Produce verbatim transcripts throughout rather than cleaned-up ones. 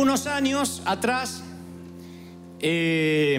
Algunos años atrás, eh,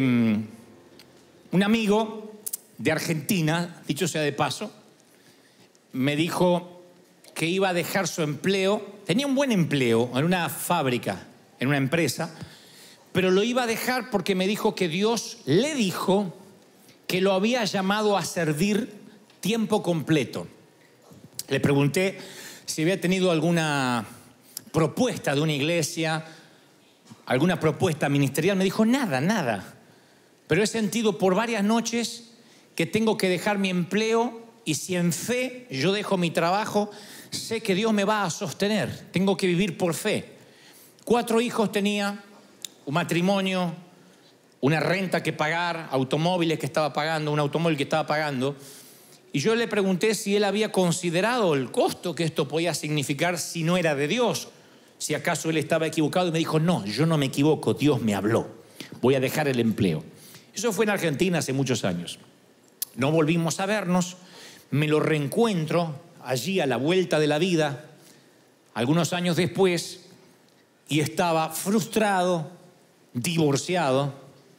un amigo de Argentina, dicho sea de paso, me dijo que iba a dejar su empleo. Tenía un buen empleo en una fábrica, en una empresa, pero lo iba a dejar porque me dijo que Dios le dijo que lo había llamado a servir tiempo completo. Le pregunté si había tenido alguna propuesta de una iglesia, alguna propuesta ministerial. Me dijo, nada, nada. Pero he sentido por varias noches que tengo que dejar mi empleo y si en fe yo dejo mi trabajo, sé que Dios me va a sostener. Tengo que vivir por fe. Cuatro hijos tenía, un matrimonio, una renta que pagar, automóviles que estaba pagando, un automóvil que estaba pagando. Y yo le pregunté si él había considerado el costo que esto podía significar si no era de Dios. Si acaso él estaba equivocado, y me dijo, no, yo no me equivoco, Dios me habló. Voy a dejar el empleo. Eso fue en Argentina hace muchos años. No volvimos a vernos, me lo reencuentro allí a la vuelta de la vida, algunos años después, y estaba frustrado, divorciado,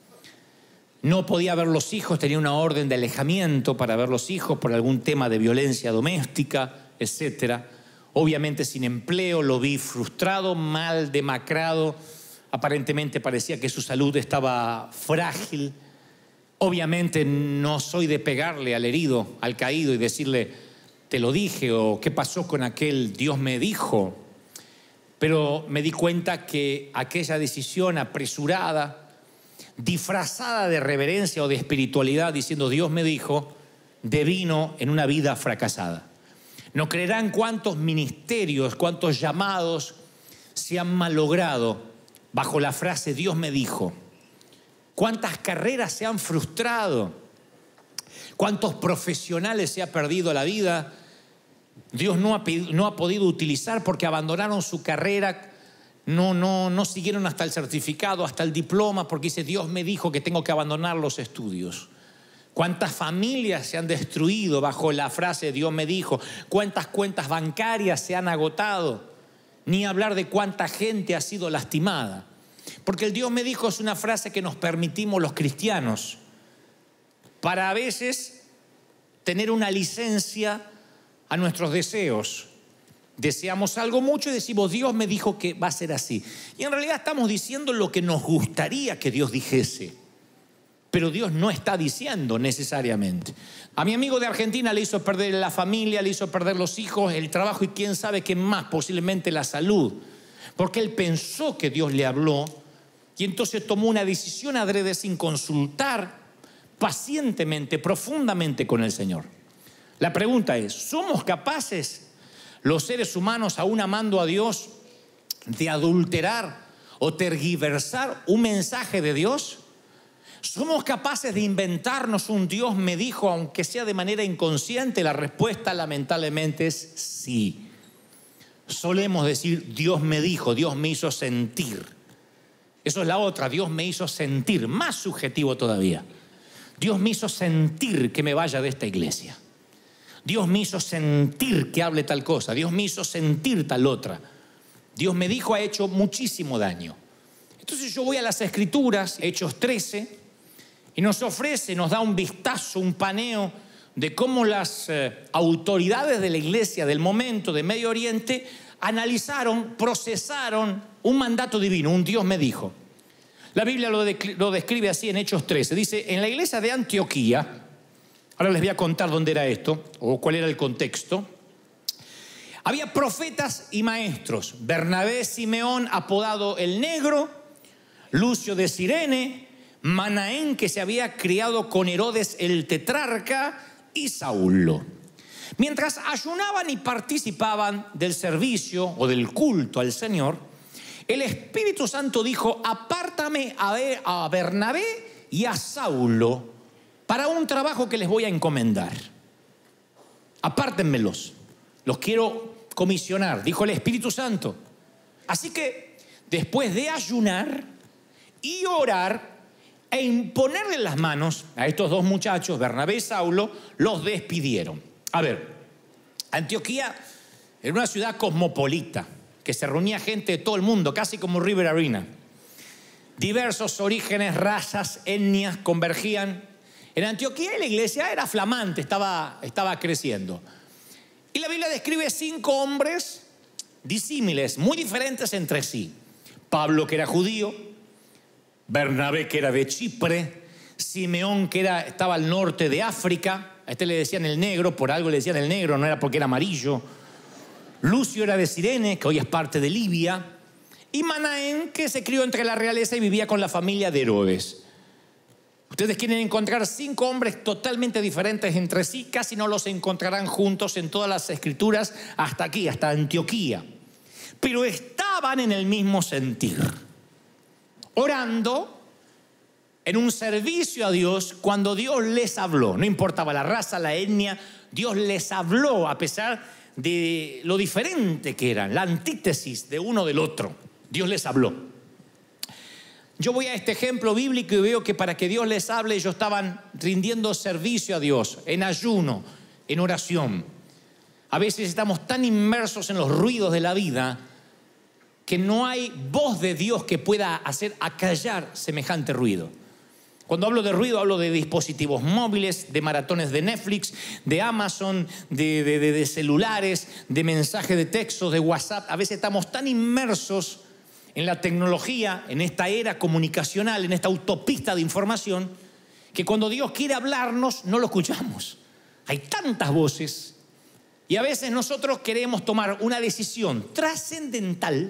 no podía ver los hijos, tenía una orden de alejamiento para ver los hijos por algún tema de violencia doméstica, etcétera. Obviamente sin empleo, lo vi frustrado, mal, demacrado, aparentemente parecía que su salud estaba frágil. Obviamente no soy de pegarle al herido, al caído y decirle, te lo dije, o qué pasó con aquel, Dios me dijo. Pero me di cuenta que aquella decisión apresurada, disfrazada de reverencia o de espiritualidad, diciendo Dios me dijo, devino en una vida fracasada. No creerán cuántos ministerios, cuántos llamados se han malogrado bajo la frase Dios me dijo. Cuántas carreras se han frustrado, cuántos profesionales se ha perdido la vida. Dios no ha, no ha podido utilizar porque abandonaron su carrera, no, no, no siguieron hasta el certificado, hasta el diploma, porque dice Dios me dijo que tengo que abandonar los estudios. Cuántas familias se han destruido bajo la frase Dios me dijo, cuántas cuentas bancarias se han agotado, ni hablar de cuánta gente ha sido lastimada. Porque el Dios me dijo es una frase que nos permitimos los cristianos para a veces tener una licencia a nuestros deseos. Deseamos algo mucho y decimos Dios me dijo que va a ser así. Y en realidad estamos diciendo lo que nos gustaría que Dios dijese. Pero Dios no está diciendo necesariamente. A mi amigo de Argentina le hizo perder la familia, le hizo perder los hijos, el trabajo y quién sabe qué más, posiblemente la salud. Porque él pensó que Dios le habló y entonces tomó una decisión adrede sin consultar pacientemente, profundamente con el Señor. La pregunta es, ¿somos capaces los seres humanos, aún amando a Dios, de adulterar o tergiversar un mensaje de Dios? ¿Somos capaces de inventarnos un Dios me dijo, aunque sea de manera inconsciente? La respuesta lamentablemente es sí. Solemos decir Dios me dijo, Dios me hizo sentir. Eso es la otra, Dios me hizo sentir, más subjetivo todavía. Dios me hizo sentir que me vaya de esta iglesia. Dios me hizo sentir que hable tal cosa. Dios me hizo sentir tal otra. Dios me dijo ha hecho muchísimo daño. Entonces yo voy a las Escrituras, Hechos trece, y nos ofrece, nos da un vistazo, un paneo de cómo las eh, autoridades de la iglesia del momento de Medio Oriente analizaron, procesaron un mandato divino, un Dios me dijo. La Biblia lo, de, lo describe así en Hechos trece. Dice, en la iglesia de Antioquía, ahora les voy a contar dónde era esto, o cuál era el contexto, había profetas y maestros. Bernabé, Simeón, apodado el Negro, Lucio de Cirene, Manaén, que se había criado con Herodes el tetrarca, y Saulo. Mientras ayunaban y participaban del servicio o del culto al Señor, el Espíritu Santo dijo, apártame a Bernabé y a Saulo para un trabajo que les voy a encomendar. Apártenmelos, los quiero comisionar, dijo el Espíritu Santo. Así que después de ayunar y orar e imponerle las manos a estos dos muchachos, Bernabé y Saulo, los despidieron. A ver, Antioquía era una ciudad cosmopolita, que se reunía gente de todo el mundo, casi como River Arena. Diversos orígenes, razas, etnias convergían. En Antioquía la iglesia era flamante, estaba, estaba creciendo. Y la Biblia describe cinco hombres disímiles, muy diferentes entre sí. Pablo, que era judío, Bernabé, que era de Chipre, Simeón, que era, estaba al norte de África, a este le decían el negro, por algo le decían el negro, no era porque era amarillo. Lucio era de Cirene, que hoy es parte de Libia, y Manaén, que se crió entre la realeza y vivía con la familia de Herodes. Ustedes quieren encontrar cinco hombres totalmente diferentes entre sí, casi no los encontrarán juntos en todas las escrituras hasta aquí, hasta Antioquía. Pero estaban en el mismo sentir, orando en un servicio a Dios cuando Dios les habló. No importaba la raza, la etnia, Dios les habló a pesar de lo diferente que eran, la antítesis de uno del otro. Dios les habló. Yo voy a este ejemplo bíblico y veo que para que Dios les hable, ellos estaban rindiendo servicio a Dios, en ayuno, en oración. A veces estamos tan inmersos en los ruidos de la vida que no hay voz de Dios que pueda hacer acallar semejante ruido. Cuando hablo de ruido, hablo de dispositivos móviles, de maratones de Netflix, de Amazon, de, de, de, de celulares, de mensajes de texto, de WhatsApp. A veces estamos tan inmersos en la tecnología, en esta era comunicacional, en esta autopista de información, que cuando Dios quiere hablarnos, no lo escuchamos. Hay tantas voces. Y a veces nosotros queremos tomar una decisión trascendental: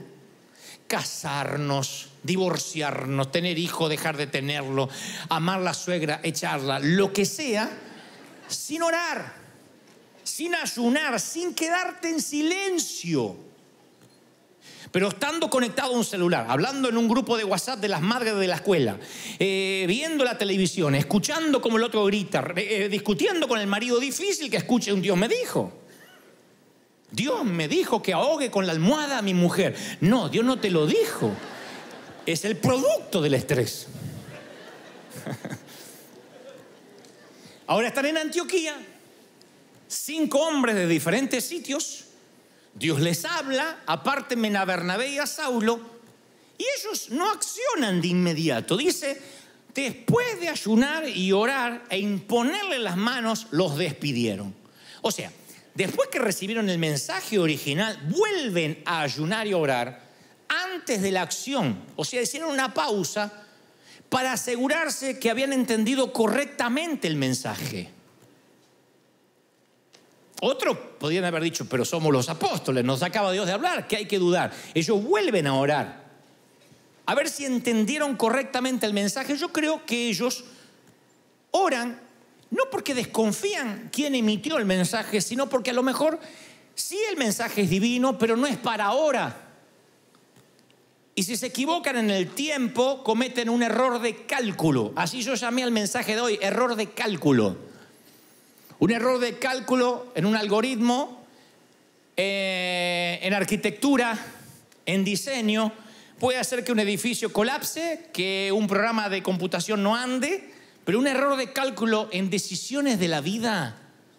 casarnos, divorciarnos, tener hijo, dejar de tenerlo, amar a la suegra, echarla, lo que sea, sin orar, sin ayunar, sin quedarte en silencio. Pero estando conectado a un celular, hablando en un grupo de WhatsApp de las madres de la escuela, eh, viendo la televisión, escuchando como el otro grita, eh, discutiendo con el marido, difícil que escuche un Dios me dijo. Dios me dijo que ahogue con la almohada a mi mujer. No, Dios no te lo dijo. Es el producto del estrés. Ahora están en Antioquía, cinco hombres de diferentes sitios. Dios les habla, apártenme a Bernabé y a Saulo, y ellos no accionan de inmediato. Dice, después de ayunar y orar e imponerle las manos, los despidieron. O sea, después que recibieron el mensaje original, vuelven a ayunar y a orar antes de la acción. O sea, hicieron una pausa para asegurarse que habían entendido correctamente el mensaje. Otros podrían haber dicho, pero somos los apóstoles, nos acaba Dios de hablar, ¿qué hay que dudar? Ellos vuelven a orar, a ver si entendieron correctamente el mensaje. Yo creo que ellos oran no porque desconfían quién emitió el mensaje, sino porque a lo mejor sí el mensaje es divino, pero no es para ahora. Y si se equivocan en el tiempo, cometen un error de cálculo. Así yo llamé al mensaje de hoy, error de cálculo. Un error de cálculo en un algoritmo, eh, en arquitectura, en diseño, puede hacer que un edificio colapse, que un programa de computación no ande, pero un error de cálculo en decisiones de la vida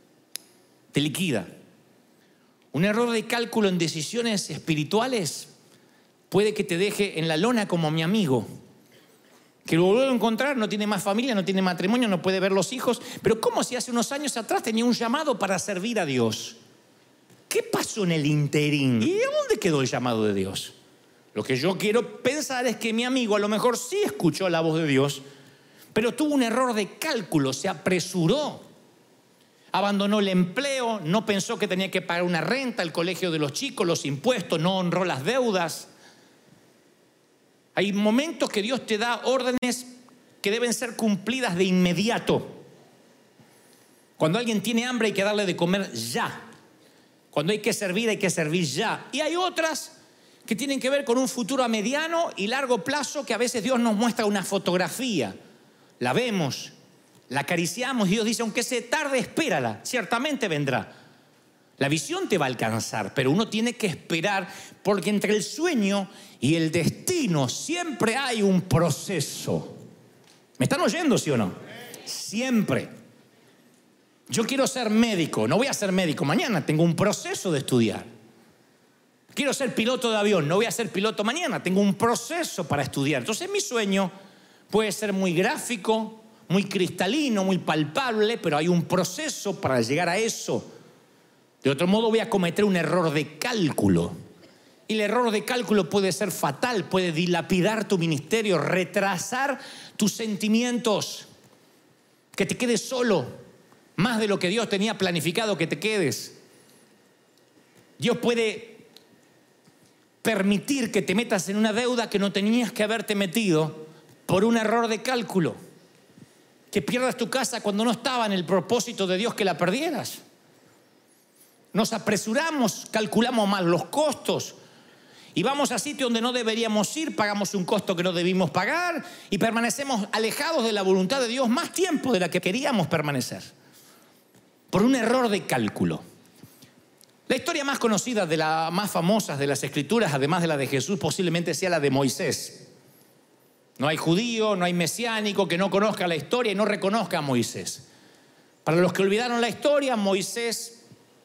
te liquida. Un error de cálculo en decisiones espirituales puede que te deje en la lona como mi amigo, que lo vuelvo a encontrar, no tiene más familia, no tiene matrimonio, no puede ver los hijos, pero como si hace unos años atrás tenía un llamado para servir a Dios. ¿Qué pasó en el interín? ¿Y dónde quedó el llamado de Dios? Lo que yo quiero pensar es que mi amigo a lo mejor sí escuchó la voz de Dios, pero tuvo un error de cálculo, se apresuró, abandonó el empleo, no pensó que tenía que pagar una renta, el colegio de los chicos, los impuestos, no honró las deudas. Hay momentos que Dios te da órdenes que deben ser cumplidas de inmediato. Cuando alguien tiene hambre hay que darle de comer ya. Cuando hay que servir hay que servir ya. Y hay otras que tienen que ver con un futuro a mediano y largo plazo, que a veces Dios nos muestra una fotografía. La vemos, la acariciamos y Dios dice, aunque se tarde, espérala, ciertamente vendrá. La visión te va a alcanzar, pero uno tiene que esperar, porque entre el sueño y el destino siempre hay un proceso. ¿Me están oyendo, sí o no? Siempre. Yo quiero ser médico, no voy a ser médico mañana, tengo un proceso de estudiar. quiero ser piloto de avión, no voy a ser piloto mañana, tengo un proceso para estudiar. Entonces mi sueño puede ser muy gráfico, muy cristalino, muy palpable, pero hay un proceso para llegar a eso. De otro modo voy a cometer un error de cálculo. Y el error de cálculo puede ser fatal, puede dilapidar tu ministerio, retrasar tus sentimientos, que te quedes solo, más de lo que Dios tenía planificado que te quedes. Dios puede permitir que te metas en una deuda que no tenías que haberte metido por un error de cálculo. Que pierdas tu casa cuando no estaba en el propósito de Dios que la perdieras. Nos apresuramos, calculamos mal los costos y vamos a sitios donde no deberíamos ir, pagamos un costo que no debimos pagar y permanecemos alejados de la voluntad de Dios más tiempo de la que queríamos permanecer. Por un error de cálculo. La historia más conocida, de las más famosas de las Escrituras, además de la de Jesús, posiblemente sea la de Moisés. No hay judío, no hay mesiánico que no conozca la historia y no reconozca a Moisés. Para los que olvidaron la historia, Moisés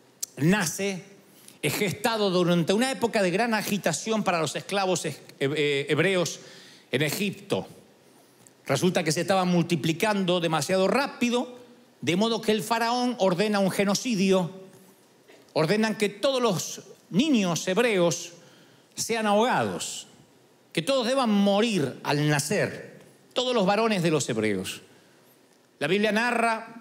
nace, es gestado durante una época de gran agitación para los esclavos hebreos en Egipto. Resulta que se estaban multiplicando demasiado rápido, de modo que el faraón ordena un genocidio. Ordenan que todos los niños hebreos sean ahogados, que todos deban morir al nacer, todos los varones de los hebreos. La Biblia narra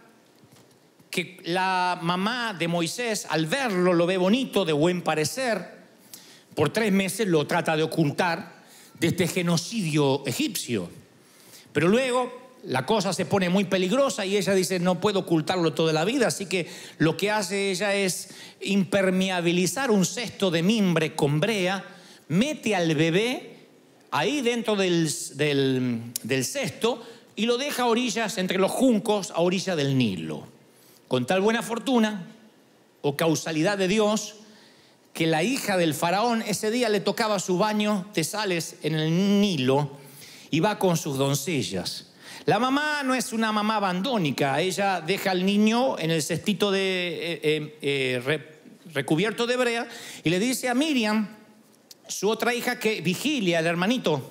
que la mamá de Moisés, al verlo, lo ve bonito, de buen parecer. Por tres meses lo trata de ocultar de este genocidio egipcio. Pero luego la cosa se pone muy peligrosa y ella dice, no puedo ocultarlo toda la vida. Así que lo que hace ella es impermeabilizar un cesto de mimbre con brea, mete al bebé ahí dentro del, del, del cesto y lo deja a orillas, entre los juncos, a orilla del Nilo. Con tal buena fortuna o causalidad de Dios, que la hija del faraón ese día le tocaba su baño de sales en el Nilo y va con sus doncellas. La mamá no es una mamá abandónica, ella deja al niño en el cestito de, eh, eh, re, recubierto de brea y le dice a Miriam, su otra hija, que vigile al hermanito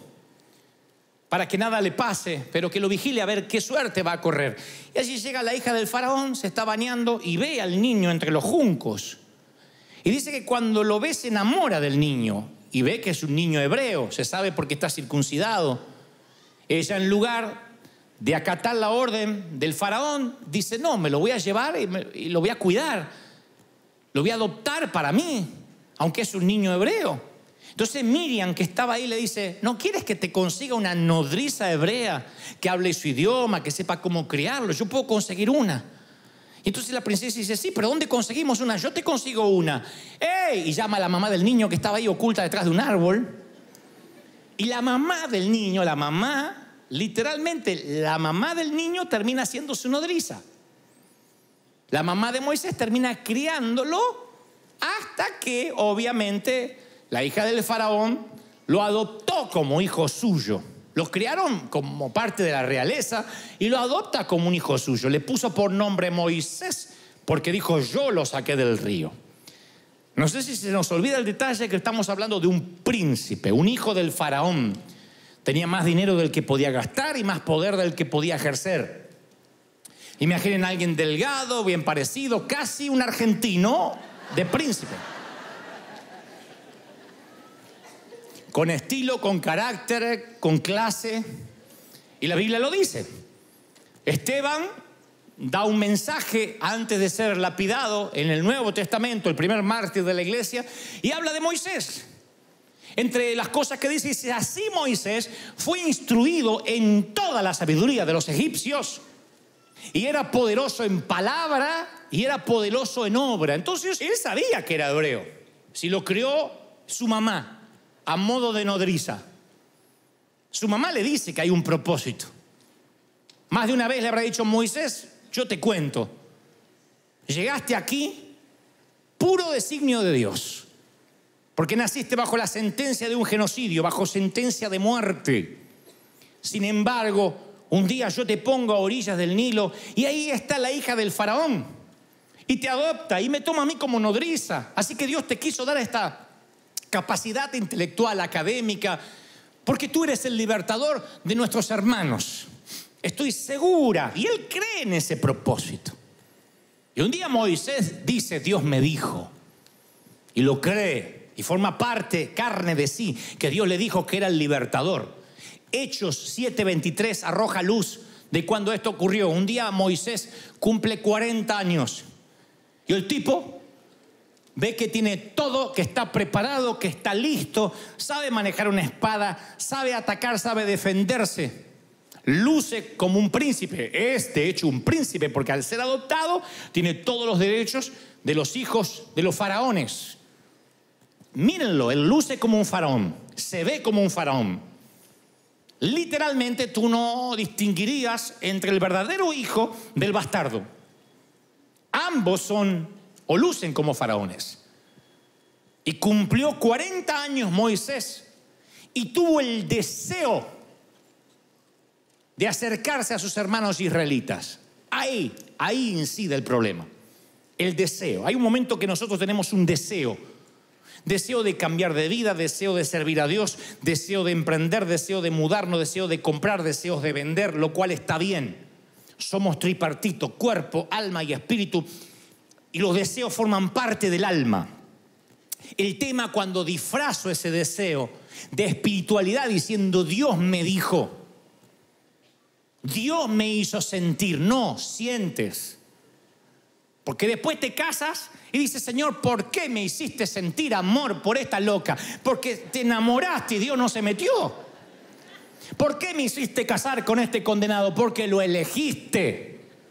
para que nada le pase, pero que lo vigile a ver qué suerte va a correr. Y allí llega la hija del faraón, se está bañando y ve al niño entre los juncos. Y dice que cuando lo ve se enamora del niño y ve que es un niño hebreo, se sabe porque está circuncidado. Ella, en lugar de acatar la orden del faraón, dice, no, me lo voy a llevar y, me, y lo voy a cuidar, lo voy a adoptar para mí, aunque es un niño hebreo. Entonces Miriam, que estaba ahí, le dice, ¿no quieres que te consiga una nodriza hebrea que hable su idioma, que sepa cómo criarlo? Yo puedo conseguir una. Y entonces la princesa dice, sí, pero ¿dónde conseguimos una? Yo te consigo una. ¡Ey! Y llama a la mamá del niño que estaba ahí oculta detrás de un árbol. Y la mamá del niño, la mamá... Literalmente, la mamá del niño termina siendo su nodriza. La mamá de Moisés termina criándolo hasta que, obviamente, la hija del faraón lo adoptó como hijo suyo. Los criaron como parte de la realeza y lo adopta como un hijo suyo. Le puso por nombre Moisés porque dijo, yo lo saqué del río. No sé si se nos olvida el detalle que estamos hablando de un príncipe, un hijo del faraón. Tenía más dinero del que podía gastar y más poder del que podía ejercer. Imaginen a alguien delgado, bien parecido, casi un argentino de príncipe. Con estilo, con carácter, con clase. Y la Biblia lo dice. Esteban da un mensaje antes de ser lapidado en el Nuevo Testamento, el primer mártir de la iglesia, y habla de Moisés. Entre las cosas que dice, dice, así Moisés fue instruido en toda la sabiduría de los egipcios y era poderoso en palabra y era poderoso en obra. Entonces él sabía que era hebreo. Si lo crió su mamá a modo de nodriza, su mamá le dice que hay un propósito. Más de una vez le habrá dicho, Moisés, yo te cuento, llegaste aquí puro designio de Dios. Porque naciste bajo la sentencia de un genocidio, bajo sentencia de muerte. Sin embargo, un día yo te pongo a orillas del Nilo y ahí está la hija del faraón. Y te adopta y me toma a mí como nodriza. Así que Dios te quiso dar esta capacidad intelectual, académica, porque tú eres el libertador de nuestros hermanos. Estoy segura. Y él cree en ese propósito. Y un día Moisés dice, Dios me dijo. Y lo cree. Y forma parte, carne de sí, que Dios le dijo que era el libertador. Hechos siete veintitrés arroja luz de cuando esto ocurrió. Un día Moisés cumple cuarenta años. Y el tipo ve que tiene todo, que está preparado, que está listo, sabe manejar una espada, sabe atacar, sabe defenderse. Luce como un príncipe. Es de hecho un príncipe porque al ser adoptado tiene todos los derechos de los hijos de los faraones. Mírenlo, él luce como un faraón, se ve como un faraón. Literalmente tú no distinguirías entre el verdadero hijo del bastardo. Ambos son o lucen como faraones. Y cumplió cuarenta años Moisés y tuvo el deseo de acercarse a sus hermanos israelitas. Ahí, ahí incide el problema. El deseo. Hay un momento que nosotros tenemos un deseo. Deseo de cambiar de vida, deseo de servir a Dios, deseo de emprender, deseo de mudarnos, deseo de comprar, deseos de vender, lo cual está bien. Somos tripartito, cuerpo, alma y espíritu. Y los deseos forman parte del alma. El tema cuando disfrazo ese deseo de espiritualidad diciendo Dios me dijo, Dios me hizo sentir. No, sientes. Porque después te casas y dices, Señor, ¿por qué me hiciste sentir amor por esta loca? Porque te enamoraste y Dios no se metió. ¿Por qué me hiciste casar con este condenado? Porque lo elegiste.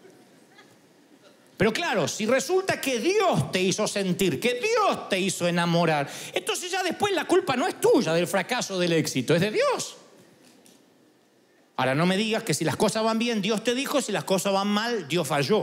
Pero claro, si resulta que Dios te hizo sentir, que Dios te hizo enamorar, entonces ya después la culpa no es tuya del fracaso, del éxito, es de Dios. Ahora no me digas que si las cosas van bien, Dios te dijo, si las cosas van mal, Dios falló.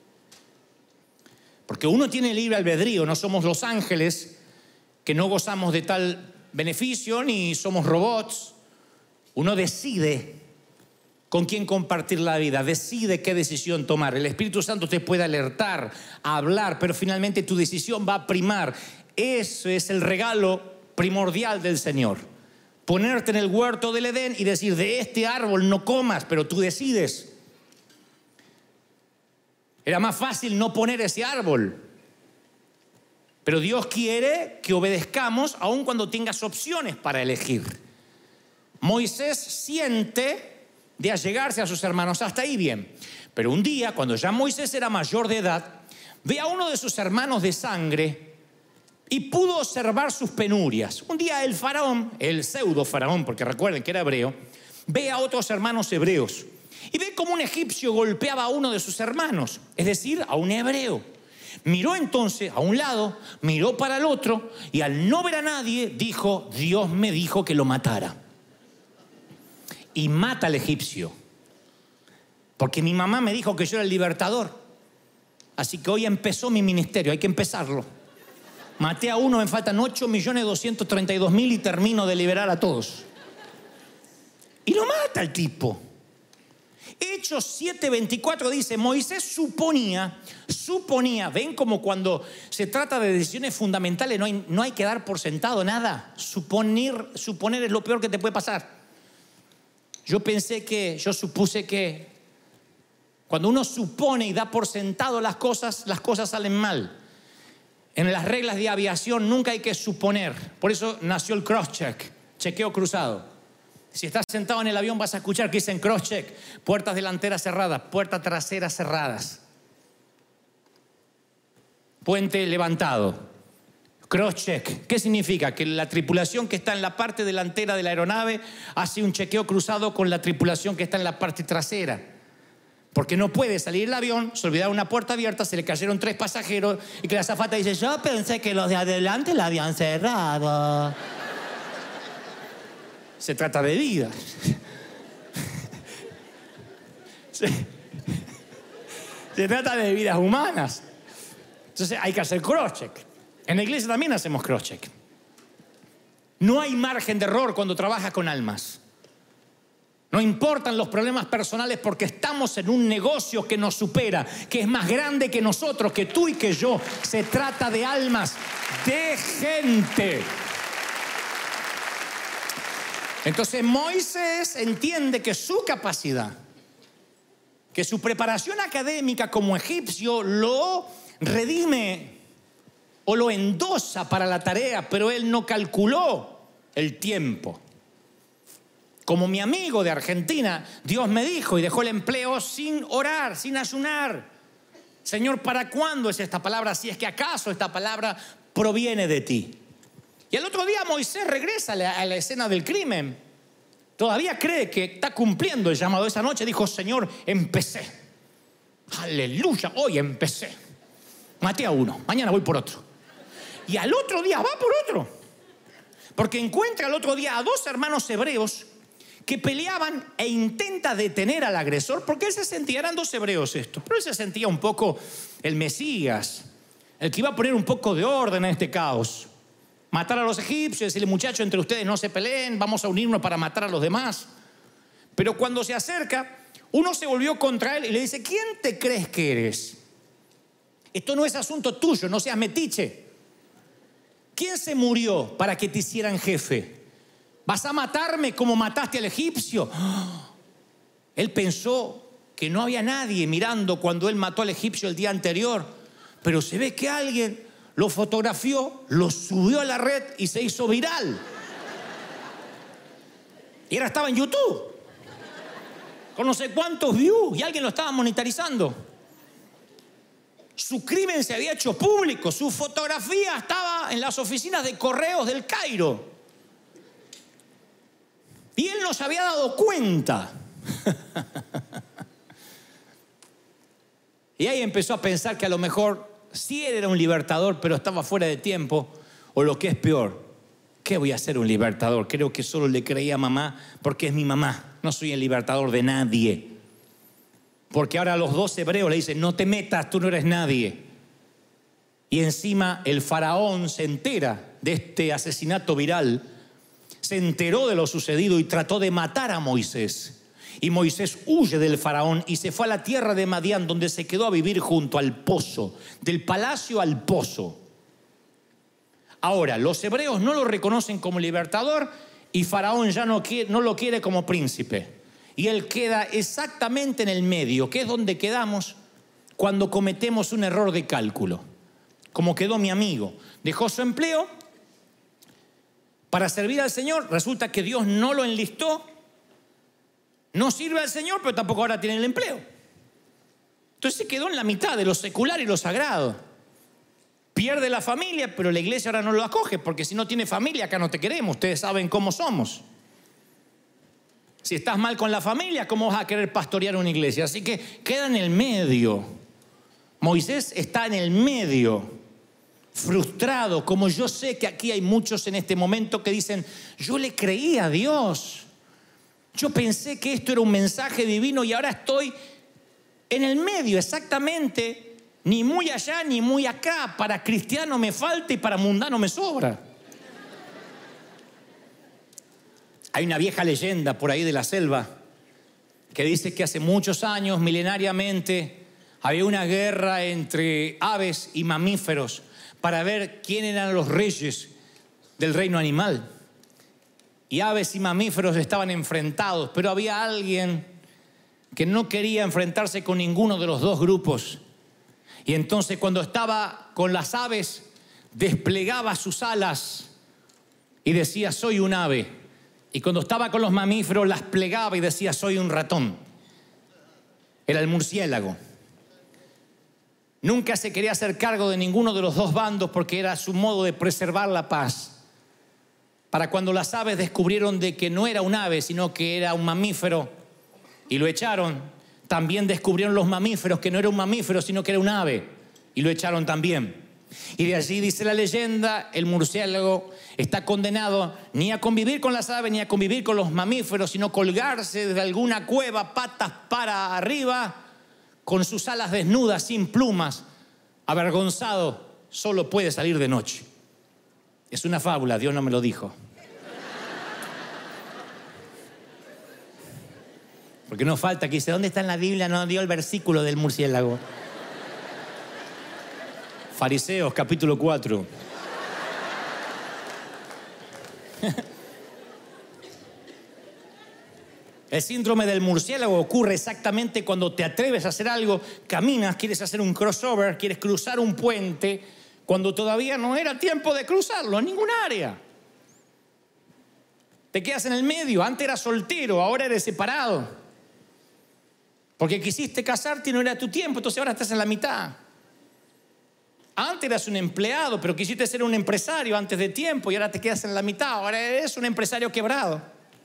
Porque uno tiene libre albedrío, no somos los ángeles que no gozamos de tal beneficio, ni somos robots. Uno decide con quién compartir la vida, decide qué decisión tomar. El Espíritu Santo te puede alertar, hablar, pero finalmente tu decisión va a primar. Eso es el regalo primordial del Señor. Ponerte en el huerto del Edén y decir, de este árbol no comas, pero tú decides. Era más fácil no poner ese árbol. Pero Dios quiere que obedezcamos aun cuando tengas opciones para elegir. Moisés siente de allegarse a sus hermanos, hasta ahí bien. Pero un día, cuando ya Moisés era mayor de edad, ve a uno de sus hermanos de sangre y pudo observar sus penurias. Un día el faraón, el pseudo faraón, porque recuerden que era hebreo, ve a otros hermanos hebreos y ve como un egipcio golpeaba a uno de sus hermanos, es decir, a un hebreo. Miró entonces a un lado, miró para el otro y al no ver a nadie dijo, Dios me dijo que lo matara. Y mata al egipcio. Porque mi mamá me dijo que yo era el libertador. Así que hoy empezó mi ministerio, hay que empezarlo. Maté a uno, me faltan ocho millones doscientos treinta y dos mil y termino de liberar a todos. Y lo mata el tipo. Hechos siete veinticuatro dice, Moisés suponía, suponía, ven como cuando se trata de decisiones fundamentales no hay, no hay que dar por sentado nada. Suponer, suponer es lo peor que te puede pasar. Yo pensé que, yo supuse que cuando uno supone y da por sentado las cosas, las cosas salen mal. En las reglas de aviación nunca hay que suponer. Por eso nació el cross-check, chequeo cruzado. Si estás sentado en el avión vas a escuchar que dicen cross-check, puertas delanteras cerradas, puertas traseras cerradas. Puente levantado. Cross-check. ¿Qué significa? Que la tripulación que está en la parte delantera de la aeronave hace un chequeo cruzado con la tripulación que está en la parte trasera. Porque no puede salir el avión, se olvidaron una puerta abierta, se le cayeron tres pasajeros y que la azafata dice, yo pensé que los de adelante la habían cerrado. Se trata de vidas. Se, se trata de vidas humanas. Entonces hay que hacer cross-check. En la iglesia también hacemos cross-check. No hay margen de error cuando trabajas con almas. No importan los problemas personales porque estamos en un negocio que nos supera, que es más grande que nosotros, que tú y que yo. Se trata de almas, de gente. Entonces Moisés entiende que su capacidad, que su preparación académica como egipcio lo redime o lo endosa para la tarea, pero él no calculó el tiempo. Como mi amigo de Argentina, Dios me dijo y dejó el empleo sin orar, sin ayunar. Señor, ¿para cuándo es esta palabra? Si es que acaso esta palabra proviene de ti. Y el otro día Moisés regresa a la, a la escena del crimen. Todavía cree que está cumpliendo el llamado. Esa noche dijo, Señor, empecé. Aleluya, hoy empecé. Maté a uno, mañana voy por otro. Y al otro día va por otro. Porque encuentra al otro día a dos hermanos hebreos que peleaban e intenta detener al agresor, porque él se sentía, eran dos hebreos estos, pero él se sentía un poco el Mesías, el que iba a poner un poco de orden en este caos. Matar a los egipcios, decirle, muchachos, entre ustedes no se peleen, vamos a unirnos para matar a los demás. Pero cuando se acerca, uno se volvió contra él y le dice, ¿quién te crees que eres? Esto no es asunto tuyo, no seas metiche. ¿Quién se murió para que te hicieran jefe? ¿Vas a matarme como mataste al egipcio? Él pensó que no había nadie mirando cuando él mató al egipcio el día anterior, pero se ve que alguien lo fotografió, lo subió a la red y se hizo viral. Y ahora estaba en YouTube, con no sé cuántos views, y alguien lo estaba monitorizando. Su crimen se había hecho público, su fotografía estaba en las oficinas de correos del Cairo. Y él no se había dado cuenta. Y ahí empezó a pensar que a lo mejor sí él era un libertador, pero estaba fuera de tiempo. O lo que es peor, ¿qué voy a hacer un libertador? Creo que solo le creía a mamá porque es mi mamá. No soy el libertador de nadie. Porque ahora los dos hebreos le dicen, no te metas, tú no eres nadie. Y encima el faraón se entera de este asesinato viral, se enteró de lo sucedido y trató de matar a Moisés. Y Moisés huye del faraón y se fue a la tierra de Madián, donde se quedó a vivir junto al pozo, del palacio al pozo. Ahora, los hebreos no lo reconocen como libertador y faraón ya no, quiere, no lo quiere como príncipe. Y él queda exactamente en el medio, que es donde quedamos cuando cometemos un error de cálculo. Como quedó mi amigo. Dejó su empleo para servir al Señor. Resulta que Dios no lo enlistó. No sirve al Señor, pero tampoco ahora tiene el empleo. Entonces se quedó en la mitad de lo secular y lo sagrado. Pierde la familia, pero la iglesia ahora no lo acoge, porque si no tiene familia, acá no te queremos. Ustedes saben cómo somos. Si estás mal con la familia, ¿cómo vas a querer pastorear una iglesia? Así que queda en el medio. Moisés está en el medio, frustrado, como yo sé que aquí hay muchos en este momento que dicen, yo le creí a Dios. Yo pensé que esto era un mensaje divino y ahora estoy en el medio, exactamente, ni muy allá ni muy acá. Para cristiano me falta y para mundano me sobra. Hay una vieja leyenda por ahí de la selva que dice que hace muchos años, milenariamente, había una guerra entre aves y mamíferos para ver quién eran los reyes del reino animal. Y aves y mamíferos estaban enfrentados, pero había alguien que no quería enfrentarse con ninguno de los dos grupos. Y entonces cuando estaba con las aves, desplegaba sus alas y decía, soy un ave. Y cuando estaba con los mamíferos, las plegaba y decía, soy un ratón. Era el murciélago. Nunca se quería hacer cargo de ninguno de los dos bandos porque era su modo de preservar la paz. Para cuando las aves descubrieron de que no era un ave, sino que era un mamífero y lo echaron, también descubrieron los mamíferos que no era un mamífero, sino que era un ave y lo echaron también. Y de allí dice la leyenda, el murciélago está condenado ni a convivir con las aves ni a convivir con los mamíferos, sino colgarse desde alguna cueva, patas para arriba, con sus alas desnudas, sin plumas, avergonzado, solo puede salir de noche. Es una fábula, Dios no me lo dijo. Porque no falta que dice, ¿dónde está en la Biblia? No dio el versículo del murciélago. Fariseos, capítulo cuatro. El síndrome del murciélago ocurre exactamente cuando te atreves a hacer algo, caminas, quieres hacer un crossover, quieres cruzar un puente, cuando todavía no era tiempo de cruzarlo en ningún área. Te quedas en el medio, antes eras soltero, ahora eres separado. Porque quisiste casarte y no era tu tiempo, entonces ahora estás en la mitad. Antes eras un empleado, pero quisiste ser un empresario antes de tiempo y ahora te quedas en la mitad, ahora eres un empresario quebrado.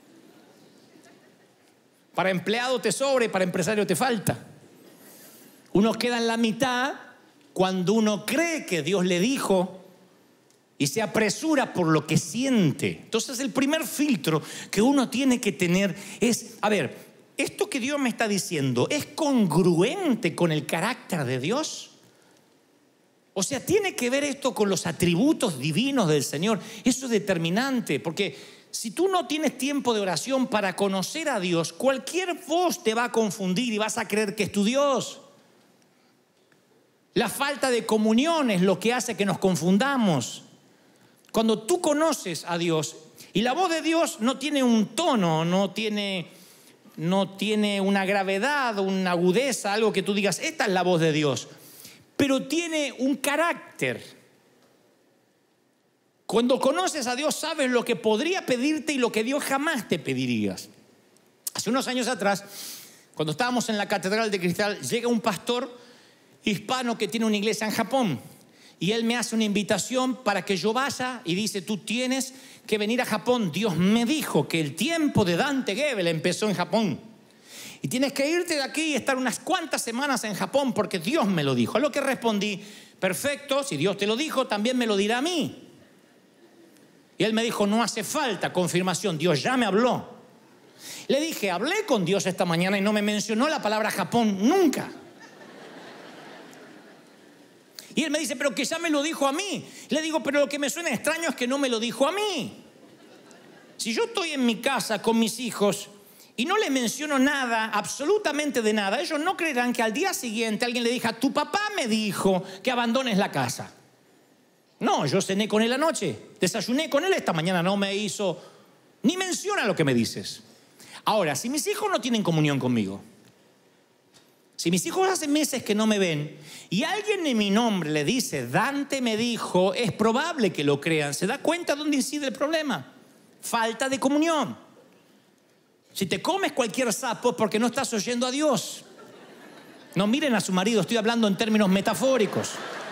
Para empleado te sobra y para empresario te falta. Uno queda en la mitad cuando uno cree que Dios le dijo y se apresura por lo que siente. Entonces el primer filtro que uno tiene que tener es, a ver, ¿esto que Dios me está diciendo es congruente con el carácter de Dios? O sea, ¿tiene que ver esto con los atributos divinos del Señor? Eso es determinante, porque si tú no tienes tiempo de oración para conocer a Dios, cualquier voz te va a confundir y vas a creer que es tu Dios. La falta de comunión es lo que hace que nos confundamos. Cuando tú conoces a Dios, y la voz de Dios no tiene un tono, no tiene, no tiene una gravedad, una agudeza, algo que tú digas, esta es la voz de Dios, pero tiene un carácter. Cuando conoces a Dios, sabes lo que podría pedirte y lo que Dios jamás te pedirías. Hace unos años atrás, cuando estábamos en la Catedral de Cristal, llega un pastor hispano que tiene una iglesia en Japón. Y él me hace una invitación para que yo vaya y dice, tú tienes que venir a Japón. Dios me dijo que el tiempo de Dante Gebel empezó en Japón. Y tienes que irte de aquí y estar unas cuantas semanas en Japón porque Dios me lo dijo. A lo que respondí, perfecto, si Dios te lo dijo, también me lo dirá a mí. Y él me dijo, no hace falta confirmación, Dios ya me habló. Le dije, hablé con Dios esta mañana y no me mencionó la palabra Japón nunca. Y él me dice, pero que ya me lo dijo a mí. Le digo, pero lo que me suena extraño es que no me lo dijo a mí. Si yo estoy en mi casa con mis hijos y no les menciono nada, absolutamente de nada, ellos no creerán que al día siguiente alguien le diga, tu papá me dijo que abandones la casa. No, yo cené con él anoche, desayuné con él esta mañana, no me hizo, ni menciona lo que me dices. Ahora, si mis hijos no tienen comunión conmigo, si mis hijos hace meses que no me ven y alguien en mi nombre le dice, Dante me dijo, es probable que lo crean. ¿Se da cuenta dónde incide el problema? Falta de comunión. Si te comes cualquier sapo es porque no estás oyendo a Dios. No miren a su marido, estoy hablando en términos metafóricos.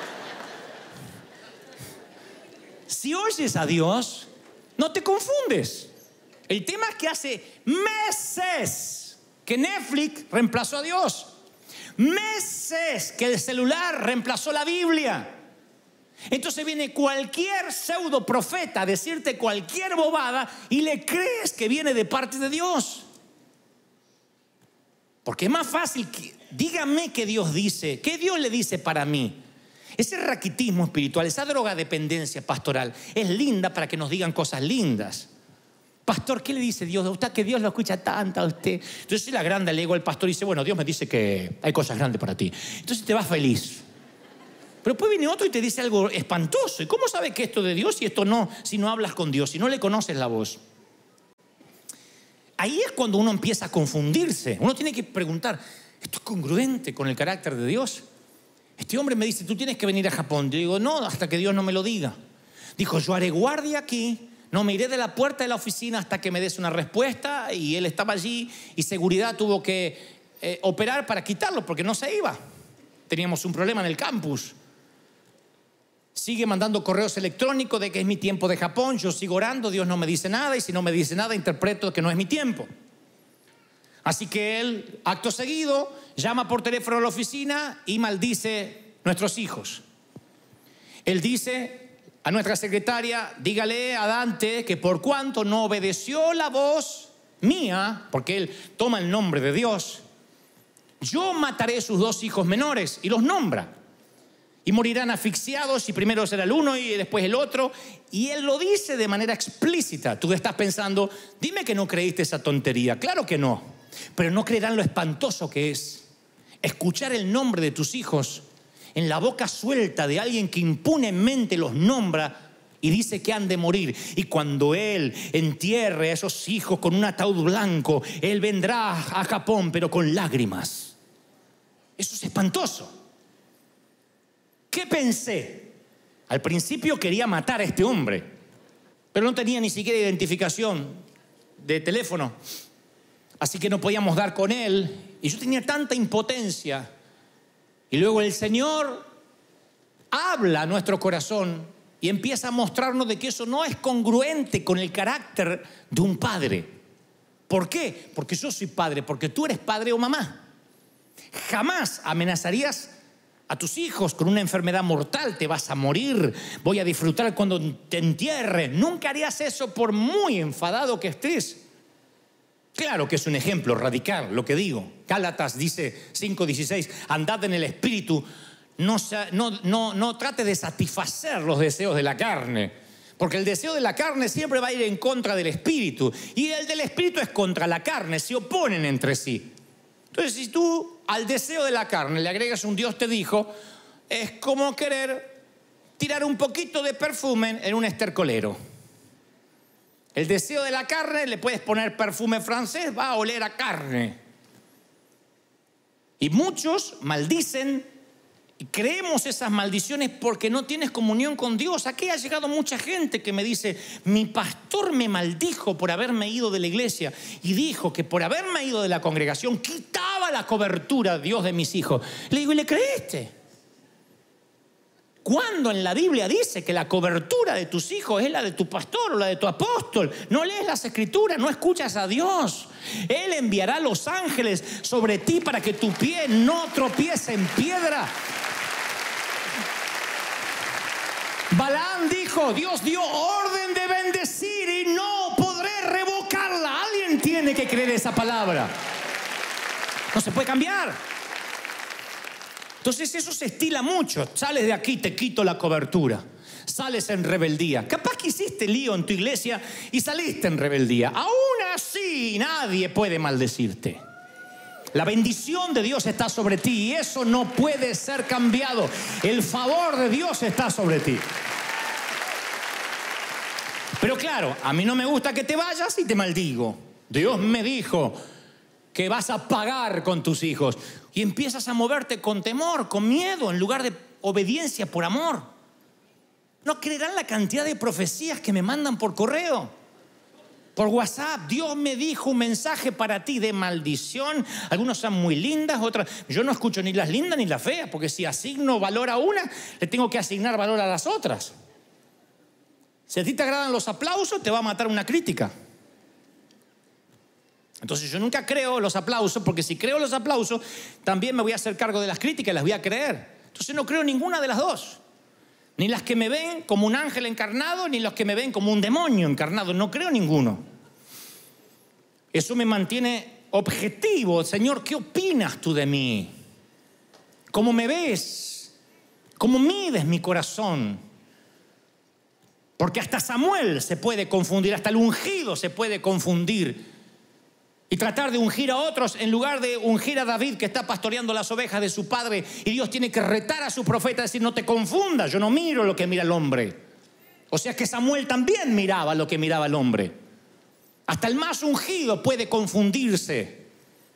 Si oyes a Dios, no te confundes. El tema es que hace meses que Netflix reemplazó a Dios. Meses que el celular reemplazó la Biblia. Entonces viene cualquier pseudo profeta a decirte cualquier bobada y le crees que viene de parte de Dios. Porque es más fácil que, dígame qué Dios dice, qué Dios le dice para mí. Ese raquitismo espiritual, esa drogadependencia pastoral es linda para que nos digan cosas lindas. Pastor, ¿qué le dice Dios a usted? Que Dios lo escucha tanto a usted. Entonces si la grande le digo al pastor y dice, bueno, Dios me dice que hay cosas grandes para ti. Entonces te vas feliz. Pero después viene otro y te dice algo espantoso. ¿Y cómo sabe que esto de Dios y esto no? Si no hablas con Dios, si no le conoces la voz. Ahí es cuando uno empieza a confundirse. Uno tiene que preguntar, ¿esto es congruente con el carácter de Dios? Este hombre me dice, tú tienes que venir a Japón. Yo digo, no, hasta que Dios no me lo diga. Dijo, yo haré guardia aquí. No me iré de la puerta de la oficina hasta que me des una respuesta. Y él estaba allí y seguridad tuvo que eh, operar para quitarlo porque no se iba. Teníamos un problema en el campus. Sigue mandando correos electrónicos de que es mi tiempo de Japón. Yo sigo orando, Dios no me dice nada. Y si no me dice nada, interpreto que no es mi tiempo. Así que él, acto seguido, llama por teléfono a la oficina y maldice nuestros hijos. Él dice a nuestra secretaria, dígale a Dante que por cuanto no obedeció la voz mía, porque él toma el nombre de Dios, yo mataré sus dos hijos menores, y los nombra. Y morirán asfixiados, y primero será el uno y después el otro. Y él lo dice de manera explícita. Tú estás pensando, dime que no creíste esa tontería. Claro que no, pero no creerán lo espantoso que es escuchar el nombre de tus hijos en la boca suelta de alguien que impunemente los nombra y dice que han de morir. Y cuando Él entierre a esos hijos con un ataúd blanco, Él vendrá a Japón, pero con lágrimas. Eso es espantoso. ¿Qué pensé? Al principio quería matar a este hombre, pero no tenía ni siquiera identificación de teléfono, así que no podíamos dar con él. Y yo tenía tanta impotencia. Y luego el Señor habla a nuestro corazón y empieza a mostrarnos de que eso no es congruente con el carácter de un padre. ¿Por qué? Porque yo soy padre, porque tú eres padre o mamá. Jamás amenazarías a tus hijos con una enfermedad mortal. Te vas a morir, voy a disfrutar cuando te entierre. Nunca harías eso por muy enfadado que estés. Claro que es un ejemplo radical lo que digo. Gálatas dice cinco dieciséis, andad en el espíritu, no, no, no, no trate de satisfacer los deseos de la carne, porque el deseo de la carne siempre va a ir en contra del espíritu, y el del espíritu es contra la carne, se oponen entre sí. Entonces, si tú al deseo de la carne le agregas un Dios te dijo, es como querer tirar un poquito de perfume en un estercolero. El deseo de la carne, le puedes poner perfume francés, va a oler a carne. Y muchos maldicen y creemos esas maldiciones porque no tienes comunión con Dios. Aquí ha llegado mucha gente que me dice, mi pastor me maldijo por haberme ido de la iglesia y dijo que por haberme ido de la congregación quitaba la cobertura, Dios, de mis hijos. Le digo, ¿y le creíste? ¿Cuándo en la Biblia dice que la cobertura de tus hijos es la de tu pastor o la de tu apóstol? No lees las escrituras, no escuchas a Dios. Él enviará a los ángeles sobre ti para que tu pie no tropiece en piedra. Balaam dijo, Dios dio orden de bendecir y no podré revocarla. Alguien tiene que creer esa palabra. No se puede cambiar. Entonces eso se estila mucho. Sales de aquí, te quito la cobertura. Sales en rebeldía. Capaz que hiciste lío en tu iglesia y saliste en rebeldía. Aún así, nadie puede maldecirte. La bendición de Dios está sobre ti y eso no puede ser cambiado. El favor de Dios está sobre ti. Pero claro, a mí no me gusta que te vayas y te maldigo. Dios me dijo que vas a pagar con tus hijos. Y empiezas a moverte con temor, con miedo, en lugar de obediencia por amor. No creerán la cantidad de profecías que me mandan por correo, por WhatsApp. Dios me dijo un mensaje para ti de maldición. Algunas son muy lindas, otras... Yo no escucho ni las lindas ni las feas, porque si asigno valor a una, le tengo que asignar valor a las otras. Si a ti te agradan los aplausos, te va a matar una crítica. Entonces yo nunca creo los aplausos, porque si creo los aplausos, también me voy a hacer cargo de las críticas y las voy a creer. Entonces no creo ninguna de las dos. Ni las que me ven como un ángel encarnado, ni los que me ven como un demonio encarnado. No creo ninguno. Eso me mantiene objetivo. Señor, ¿qué opinas tú de mí? ¿Cómo me ves? ¿Cómo mides mi corazón? Porque hasta Samuel se puede confundir, hasta el ungido se puede confundir y tratar de ungir a otros en lugar de ungir a David, que está pastoreando las ovejas de su padre, y Dios tiene que retar a su profeta, decir, no te confundas, yo no miro lo que mira el hombre. O sea que Samuel también miraba lo que miraba el hombre. Hasta el más ungido puede confundirse.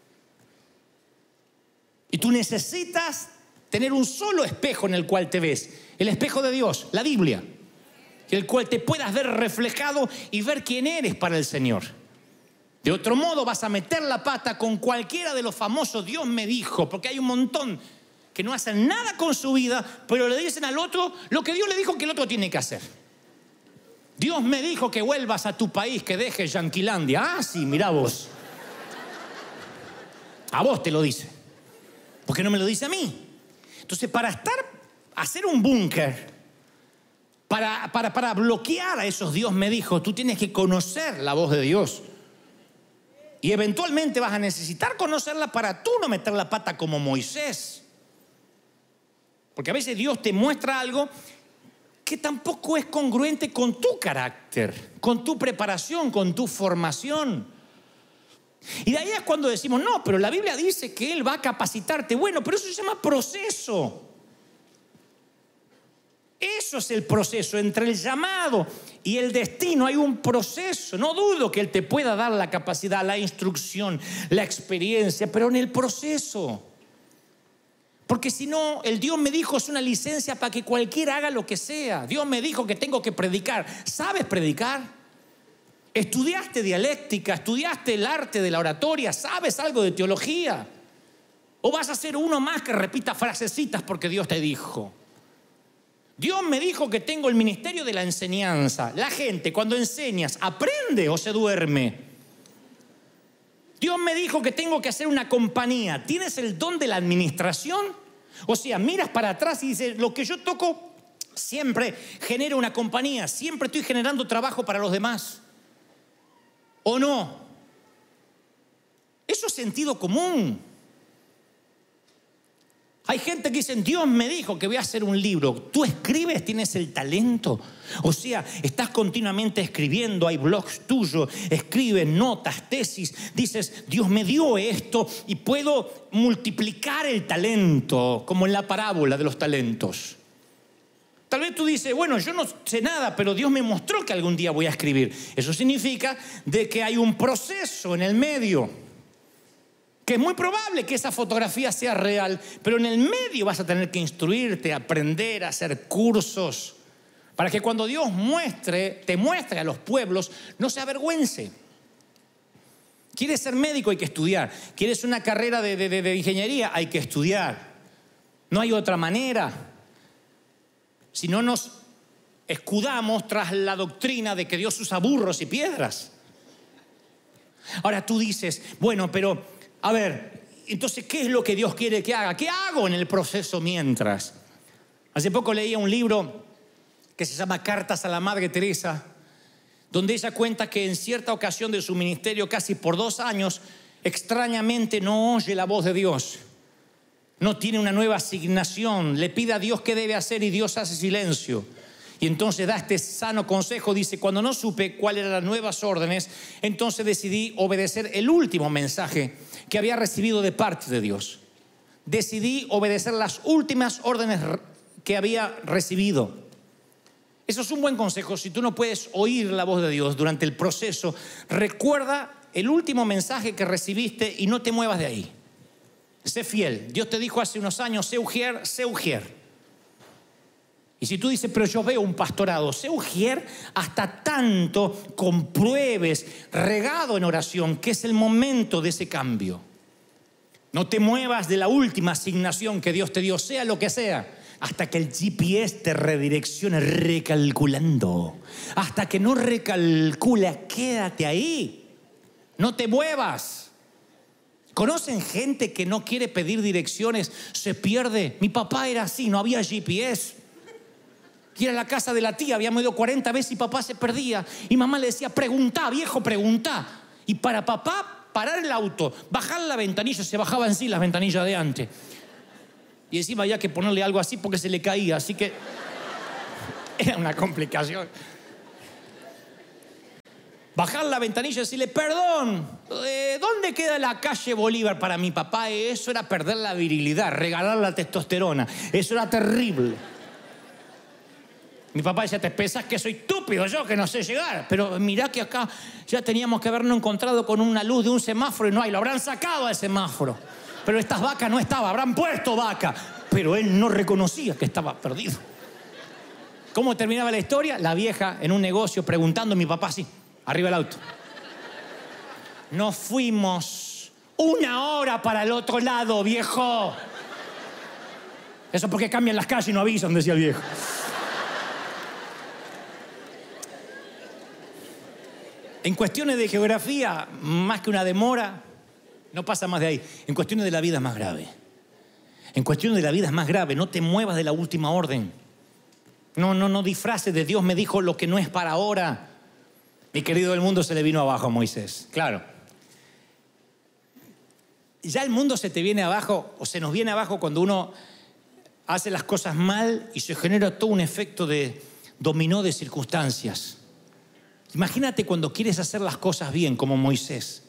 Y tú necesitas tener un solo espejo en el cual te ves, el espejo de Dios, la Biblia, el cual te puedas ver reflejado y ver quién eres para el Señor. De otro modo vas a meter la pata con cualquiera de los famosos Dios me dijo, porque hay un montón que no hacen nada con su vida, pero le dicen al otro lo que Dios le dijo que el otro tiene que hacer. Dios me dijo que vuelvas a tu país, que dejes Yanquilandia. Ah, sí, mirá vos. A vos te lo dice. ¿Por qué no me lo dice a mí? Entonces, para estar, hacer un búnker, para, para, para bloquear a esos Dios me dijo, tú tienes que conocer la voz de Dios. Y eventualmente vas a necesitar conocerla para tú no meter la pata como Moisés. Porque a veces Dios te muestra algo que tampoco es congruente con tu carácter, con tu preparación, con tu formación. Y de ahí es cuando decimos, no, pero la Biblia dice que Él va a capacitarte. Bueno, pero eso se llama proceso. Eso es el proceso. Entre el llamado y el destino hay un proceso. No dudo que Él te pueda dar la capacidad, la instrucción, la experiencia, pero en el proceso. Porque si no, el Dios me dijo es una licencia para que cualquiera haga lo que sea. Dios me dijo que tengo que predicar. ¿Sabes predicar? ¿Estudiaste dialéctica? ¿Estudiaste el arte de la oratoria? ¿Sabes algo de teología? ¿O vas a ser uno más que repita frasecitas porque Dios te dijo? Dios me dijo que tengo el ministerio de la enseñanza. La gente cuando enseñas, ¿aprende o se duerme? Dios me dijo que tengo que hacer una compañía. ¿Tienes el don de la administración? O sea, miras para atrás y dices, lo que yo toco siempre genera una compañía. Siempre estoy generando trabajo para los demás. ¿O no? Eso es sentido común. Hay gente que dice, Dios me dijo que voy a hacer un libro. ¿Tú escribes? ¿Tienes el talento? O sea, estás continuamente escribiendo, hay blogs tuyos, escribes notas, tesis. Dices, Dios me dio esto y puedo multiplicar el talento, como en la parábola de los talentos. Tal vez tú dices, bueno, yo no sé nada, pero Dios me mostró que algún día voy a escribir. Eso significa de que hay un proceso en el medio. Que es muy probable que esa fotografía sea real, pero en el medio vas a tener que instruirte, aprender, hacer cursos, para que cuando Dios muestre, te muestre a los pueblos, no se avergüence. ¿Quieres ser médico? Hay que estudiar. ¿Quieres una carrera de, de, de ingeniería? Hay que estudiar. No hay otra manera. Si no nos escudamos tras la doctrina de que Dios usa burros y piedras. Ahora tú dices, bueno, pero... A ver, entonces, ¿qué es lo que Dios quiere que haga? ¿Qué hago en el proceso mientras? Hace poco leía un libro que se llama Cartas a la Madre Teresa, donde ella cuenta que en cierta ocasión de su ministerio, casi por dos años, extrañamente no oye la voz de Dios. No tiene una nueva asignación. Le pide a Dios qué debe hacer y Dios hace silencio. Y entonces da este sano consejo, dice, cuando no supe cuáles eran las nuevas órdenes, entonces decidí obedecer el último mensaje que había recibido de parte de Dios. Decidí obedecer las últimas órdenes que había recibido. Eso es un buen consejo. Si tú no puedes oír la voz de Dios durante el proceso, recuerda el último mensaje que recibiste y no te muevas de ahí. Sé fiel. Dios te dijo hace unos años, sé ujier, sé ujier. Y si tú dices, pero yo veo un pastorado, sé ujier hasta tanto compruebes, regado en oración, que es el momento de ese cambio. No te muevas de la última asignación que Dios te dio, sea lo que sea, hasta que el G P S te redireccione recalculando. Hasta que no recalcula, quédate ahí. No te muevas. ¿Conocen gente que no quiere pedir direcciones? Se pierde. Mi papá era así, no había G P S. Y era la casa de la tía, habíamos ido cuarenta veces y papá se perdía. Y mamá le decía, preguntá, viejo, preguntá. Y para papá, parar el auto, bajar la ventanilla, se bajaban sí las ventanillas de antes. Y encima había que ponerle algo así porque se le caía, así que era una complicación. Bajar la ventanilla y decirle, perdón, eh, ¿dónde queda la calle Bolívar? Para mi papá eso era perder la virilidad, regalar la testosterona. Eso era terrible. Mi papá decía, te pensás que soy estúpido yo, que no sé llegar. Pero mirá que acá ya teníamos que habernos encontrado con una luz de un semáforo y no hay. Lo habrán sacado al semáforo. Pero estas vacas no estaban, habrán puesto vaca. Pero él no reconocía que estaba perdido. ¿Cómo terminaba la historia? La vieja en un negocio preguntando a mi papá así, arriba del auto. Nos fuimos una hora para el otro lado, viejo. Eso porque cambian las calles y no avisan, decía el viejo. En cuestiones de geografía, más que una demora, no pasa más de ahí. En cuestiones de la vida es más grave. En cuestiones de la vida es más grave. No te muevas de la última orden. No, no, no disfraces de Dios me dijo lo que no es para ahora. Mi querido, el mundo se le vino abajo a Moisés. Claro. Ya el mundo se te viene abajo, o se nos viene abajo cuando uno hace las cosas mal y se genera todo un efecto de dominó de circunstancias. Imagínate cuando quieres hacer las cosas bien, como Moisés,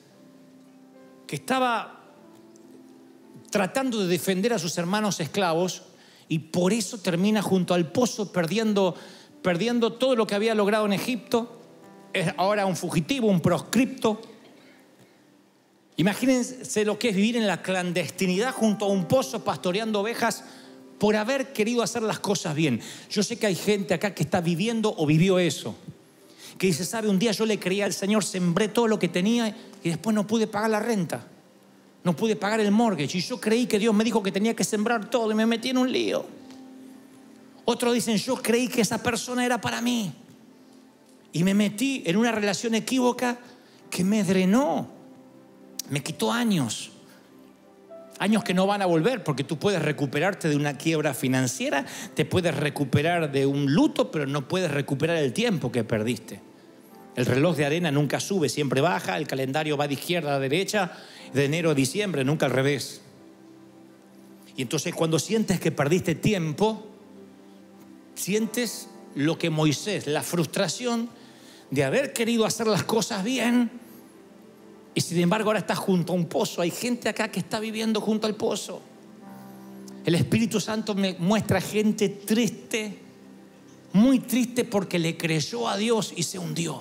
que estaba tratando de defender a sus hermanos esclavos Y por eso termina junto al pozo perdiendo, perdiendo todo lo que había logrado en Egipto. Es ahora un fugitivo, un proscripto. Imagínense lo que es vivir en la clandestinidad junto a un pozo pastoreando ovejas por haber querido hacer las cosas bien. Yo sé que hay gente acá que está viviendo o vivió eso. Que dice, sabe, un día yo le creía al Señor, sembré todo lo que tenía y después no pude pagar la renta. No pude pagar el mortgage y yo creí que Dios me dijo que tenía que sembrar todo y me metí en un lío. Otros dicen, yo creí que esa persona era para mí y me metí en una relación equívoca que me drenó, me quitó años. Años que no van a volver, porque tú puedes recuperarte de una quiebra financiera, te puedes recuperar de un luto, pero no puedes recuperar el tiempo que perdiste. El reloj de arena nunca sube, siempre baja. El calendario va de izquierda a derecha, de enero a diciembre, nunca al revés. Y entonces cuando sientes que perdiste tiempo, sientes lo que Moisés, la frustración de haber querido hacer las cosas bien y sin embargo ahora estás junto a un pozo. Hay gente acá que está viviendo junto al pozo. El Espíritu Santo me muestra gente triste, muy triste porque le creyó a Dios y se hundió.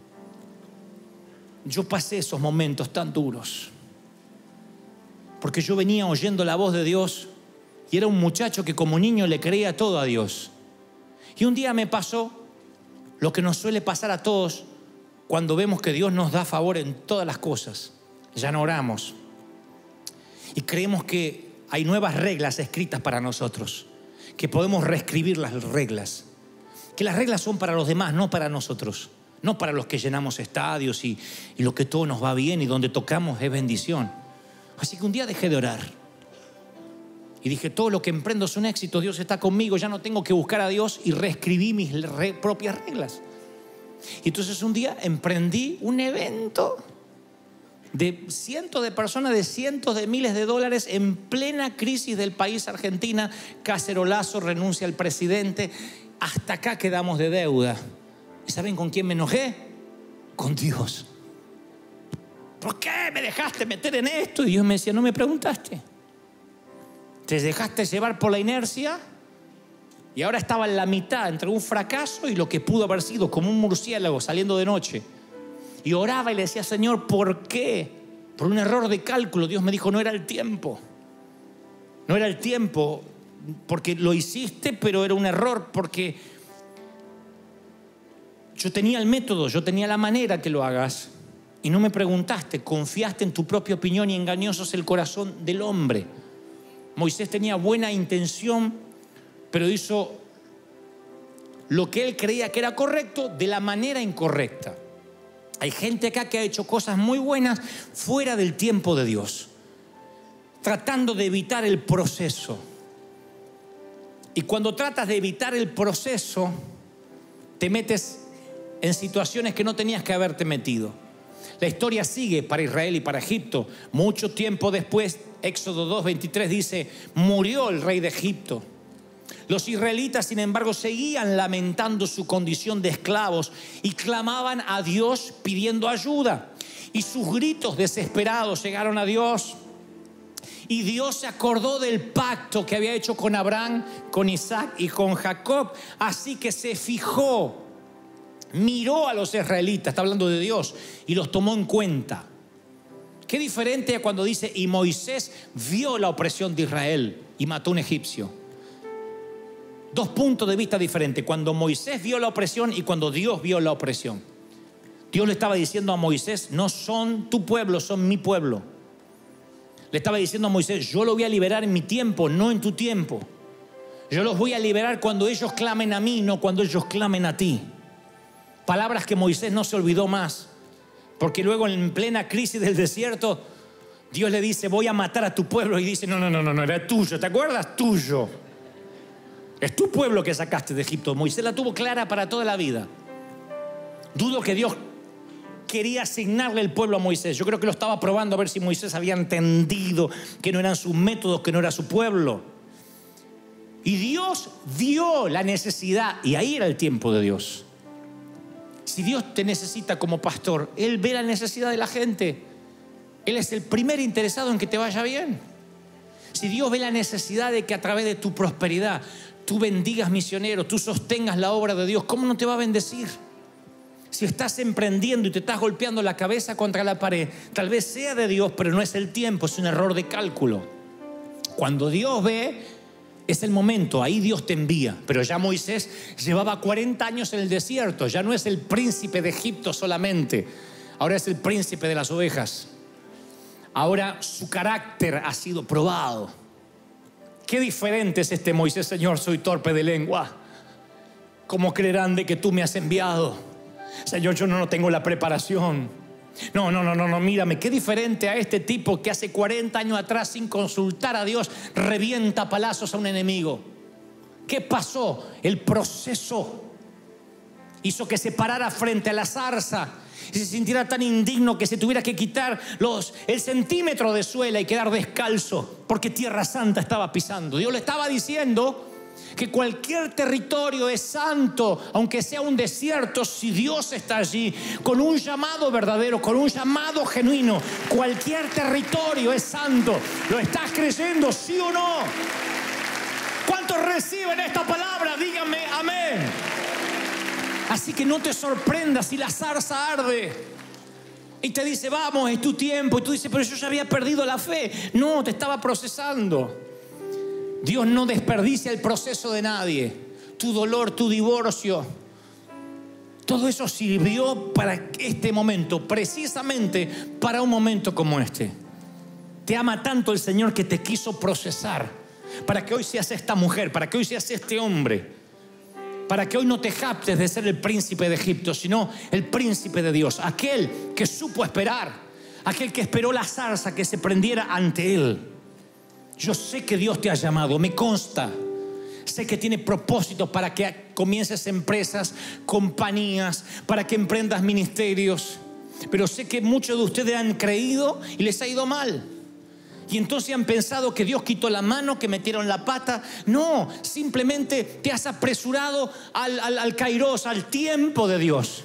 Yo pasé esos momentos tan duros porque yo venía oyendo la voz de Dios y era un muchacho que como niño le creía todo a Dios. Y un día me pasó lo que nos suele pasar a todos cuando vemos que Dios nos da favor en todas las cosas. Ya no oramos y creemos que hay nuevas reglas escritas para nosotros, que podemos reescribir las reglas, que las reglas son para los demás, no para nosotros, no para los que llenamos estadios y, y lo que todo nos va bien y donde tocamos es bendición. Así que un día dejé de orar y dije, todo lo que emprendo es un éxito, Dios está conmigo, ya no tengo que buscar a Dios, y reescribí mis re- propias reglas. Y entonces un día emprendí un evento de cientos de personas, de cientos de miles de dólares en plena crisis del país Argentina. Cacerolazo, renuncia al presidente, hasta acá quedamos de deuda. ¿Y saben con quién me enojé? Con Dios. ¿Por qué me dejaste meter en esto? Y Dios me decía, no me preguntaste. Te dejaste llevar por la inercia y ahora estaba en la mitad entre un fracaso y lo que pudo haber sido como un murciélago saliendo de noche. Y oraba y le decía, Señor, ¿por qué? Por un error de cálculo. Dios me dijo, no era el tiempo. No era el tiempo porque lo hiciste, pero era un error porque yo tenía el método, yo tenía la manera que lo hagas y no me preguntaste, confiaste en tu propia opinión y engañoso es el corazón del hombre. Moisés tenía buena intención, pero hizo lo que él creía que era correcto de la manera incorrecta. Hay gente acá que ha hecho cosas muy buenas fuera del tiempo de Dios, tratando de evitar el proceso. Y cuando tratas de evitar el proceso, te metes en situaciones que no tenías que haberte metido. La historia sigue para Israel y para Egipto. Mucho tiempo después, Éxodo dos veintitrés dice, murió el rey de Egipto. Los israelitas, sin embargo, seguían lamentando su condición de esclavos y clamaban a Dios pidiendo ayuda. Y sus gritos desesperados llegaron a Dios. Y Dios se acordó del pacto que había hecho con Abraham, con Isaac y con Jacob. Así que se fijó, miró a los israelitas, está hablando de Dios, y los tomó en cuenta. Qué diferente a cuando dice, y Moisés vio la opresión de Israel y mató a un egipcio. Dos puntos de vista diferentes, cuando Moisés vio la opresión y cuando Dios vio la opresión. Dios le estaba diciendo a Moisés, no son tu pueblo, son mi pueblo. Le estaba diciendo a Moisés, yo lo voy a liberar en mi tiempo, no en tu tiempo. Yo los voy a liberar cuando ellos clamen a mí, no cuando ellos clamen a ti. Palabras que Moisés no se olvidó más, porque luego en plena crisis del desierto, Dios le dice, voy a matar a tu pueblo, y dice, no, no, no, no, no, era tuyo, ¿te acuerdas? Tuyo. Es tu pueblo que sacaste de Egipto. Moisés la tuvo clara para toda la vida. Dudo que Dios quería asignarle el pueblo a Moisés. Yo creo que lo estaba probando a ver si Moisés había entendido que no eran sus métodos, que no era su pueblo. Y Dios vio la necesidad, y ahí era el tiempo de Dios. Si Dios te necesita como pastor, Él ve la necesidad de la gente. Él es el primer interesado en que te vaya bien. Si Dios ve la necesidad de que a través de tu prosperidad tú bendigas misioneros, tú sostengas la obra de Dios, ¿cómo no te va a bendecir? Si estás emprendiendo y te estás golpeando la cabeza contra la pared, tal vez sea de Dios, pero no es el tiempo, es un error de cálculo. Cuando Dios ve, es el momento, ahí Dios te envía. Pero ya Moisés llevaba cuarenta años en el desierto, ya no es el príncipe de Egipto solamente, ahora es el príncipe de las ovejas. Ahora su carácter ha sido probado. Qué diferente es este Moisés. Señor, soy torpe de lengua. ¿Cómo creerán de que tú me has enviado? Señor, yo no, no tengo la preparación. No, no, no, no, no, mírame, qué diferente a este tipo que hace cuarenta años atrás, sin consultar a Dios, revienta a palazos a un enemigo. ¿Qué pasó? El proceso hizo que se parara frente a la zarza y se sintiera tan indigno que se tuviera que quitar los, el centímetro de suela y quedar descalzo, porque tierra santa estaba pisando. Dios le estaba diciendo que cualquier territorio es santo, aunque sea un desierto, si Dios está allí, con un llamado verdadero, con un llamado genuino. Cualquier territorio es santo. ¿Lo estás creyendo, sí o no? ¿Cuántos reciben esta palabra? Díganme amén. Así que no te sorprendas si la zarza arde y te dice, vamos, es tu tiempo. Y tú dices, pero yo ya había perdido la fe. No, te estaba procesando. Dios no desperdicia el proceso de nadie. Tu dolor, tu divorcio, todo eso sirvió para este momento, precisamente para un momento como este. Te ama tanto el Señor que te quiso procesar para que hoy seas esta mujer, para que hoy seas este hombre, para que hoy no te jactes de ser el príncipe de Egipto, sino el príncipe de Dios, aquel que supo esperar, aquel que esperó la zarza que se prendiera ante él. Yo sé que Dios te ha llamado, me consta. Sé que tiene propósitos para que comiences empresas, compañías, para que emprendas ministerios. Pero sé que muchos de ustedes han creído y les ha ido mal. Y entonces han pensado que Dios quitó la mano, que metieron la pata. No, simplemente te has apresurado al, al, al kairos, al tiempo de Dios.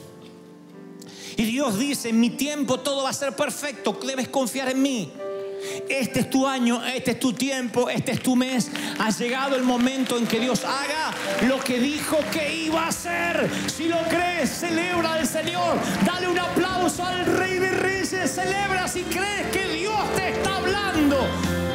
Y Dios dice, en mi tiempo todo va a ser perfecto, debes confiar en mí. Este es tu año, este es tu tiempo, este es tu mes. Ha llegado el momento en que Dios haga lo que dijo que iba a hacer. Si lo crees, celebra al Señor. Dale un aplauso al Rey de Reyes. Celebra si crees que Dios te está hablando.